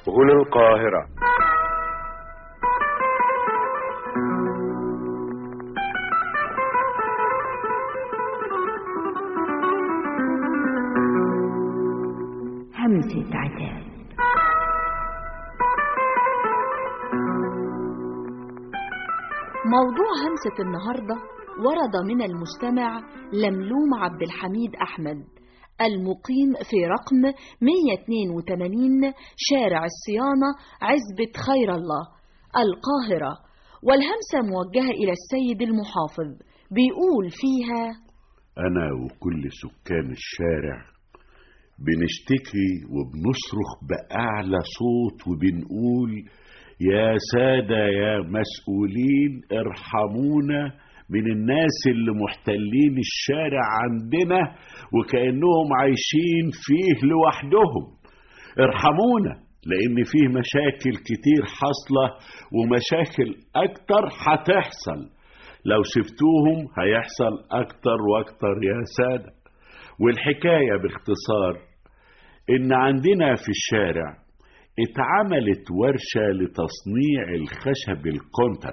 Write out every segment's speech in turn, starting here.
هنا القاهرة. همسة عتاب. موضوع همسة النهاردة ورد من المستمع لملوم عبد الحميد أحمد المقيم في رقم 182 شارع الصيانة عزبة خير الله القاهرة، والهمسة موجهة إلى السيد المحافظ. بيقول فيها: أنا وكل سكان الشارع بنشتكي وبنصرخ بأعلى صوت وبنقول: يا سادة يا مسؤولين ارحمونا من الناس اللي محتلين الشارع عندنا وكأنهم عايشين فيه لوحدهم. ارحمونا لأن فيه مشاكل كتير حاصلة ومشاكل أكتر هتحصل، لو سبتوهم هيحصل أكتر وأكتر يا سادة. والحكاية باختصار إن عندنا في الشارع اتعملت ورشة لتصنيع الخشب الكونتر.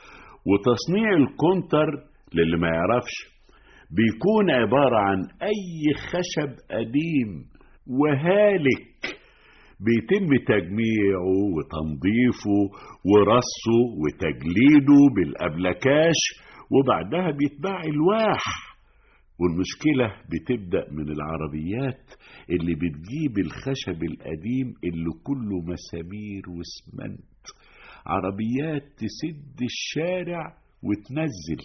وتصنيع الكونتر للي ما يعرفش بيكون عبارة عن أي خشب قديم وهالك بيتم تجميعه وتنظيفه ورصه وتجليده بالأبلكاش وبعدها بيتباع الواح. والمشكلة بتبدأ من العربيات اللي بتجيب الخشب القديم اللي كله مسامير واسمنت، عربيات تسد الشارع وتنزل،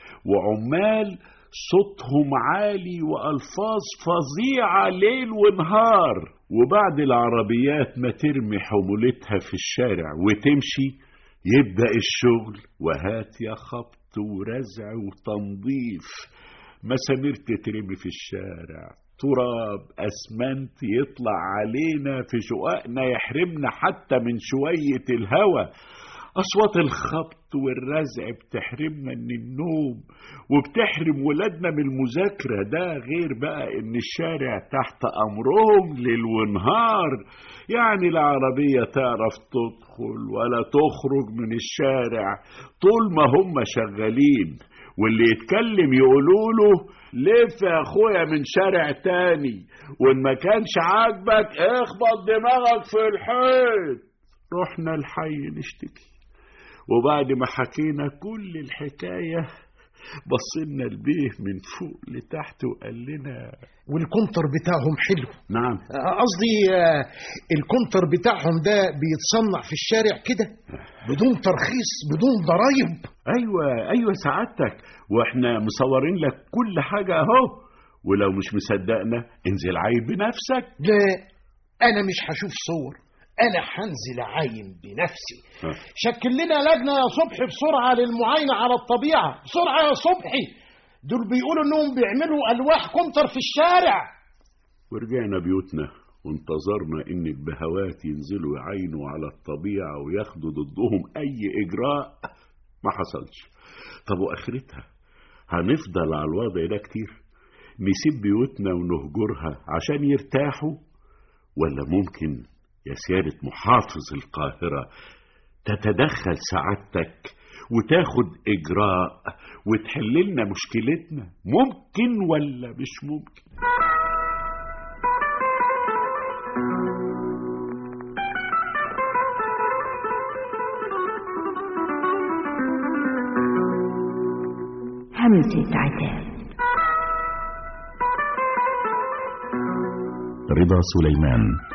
وعمال صوتهم عالي وألفاظ فظيعة ليل ونهار. وبعد العربيات ما ترمي حمولتها في الشارع وتمشي يبدأ الشغل، وهات يا خبط ورزع وتنظيف، مسامير تترمي في الشارع، تراب أسمنت يطلع علينا في شققنا يحرمنا حتى من شوية الهوا، أصوات الخبط والرزع بتحرمنا من النوم وبتحرم ولادنا من المذاكرة. ده غير بقى إن الشارع تحت أمرهم ليل ونهار، يعني لا عربية تعرف تدخل ولا تخرج من الشارع طول ما هم شغالين، واللي يتكلم يقولوله: لف يا اخويا من شارع تاني، وان ما كانش عاجبك اخبط دماغك في الحيط. رحنا الحي نشتكي، وبعد ما حكينا كل الحكاية بصينا البيه من فوق لتحت وقال لنا: والكونتر بتاعهم حلو. نعم، قصدي الكونتر بتاعهم ده بيتصنع في الشارع كده بدون ترخيص بدون ضرايب. ايوه سعادتك، واحنا مصورين لك كل حاجة اهو، ولو مش مصدقنا انزل عاين بنفسك. لا، انا مش هشوف صور، انا هنزل عاين بنفسي. شكل لنا لجنة يا صبحي بسرعة للمعاينة على الطبيعة، بسرعة يا صبحي، دول بيقولوا انهم بيعملوا الواح كونتر في الشارع. ورجعنا بيوتنا وانتظرنا ان البهوات ينزلوا يعاينوا على الطبيعة وياخدوا ضدهم اي اجراء. ما حصلش. طب واخرتها هنفضل على الوضع ده كتير؟ نسيب بيوتنا ونهجرها عشان يرتاحوا؟ ولا ممكن يا سيادة محافظ القاهرة تتدخل سعادتك وتاخد إجراء وتحللنا مشكلتنا؟ ممكن ولا مش ممكن؟ همسة عتاب. رضا سليمان.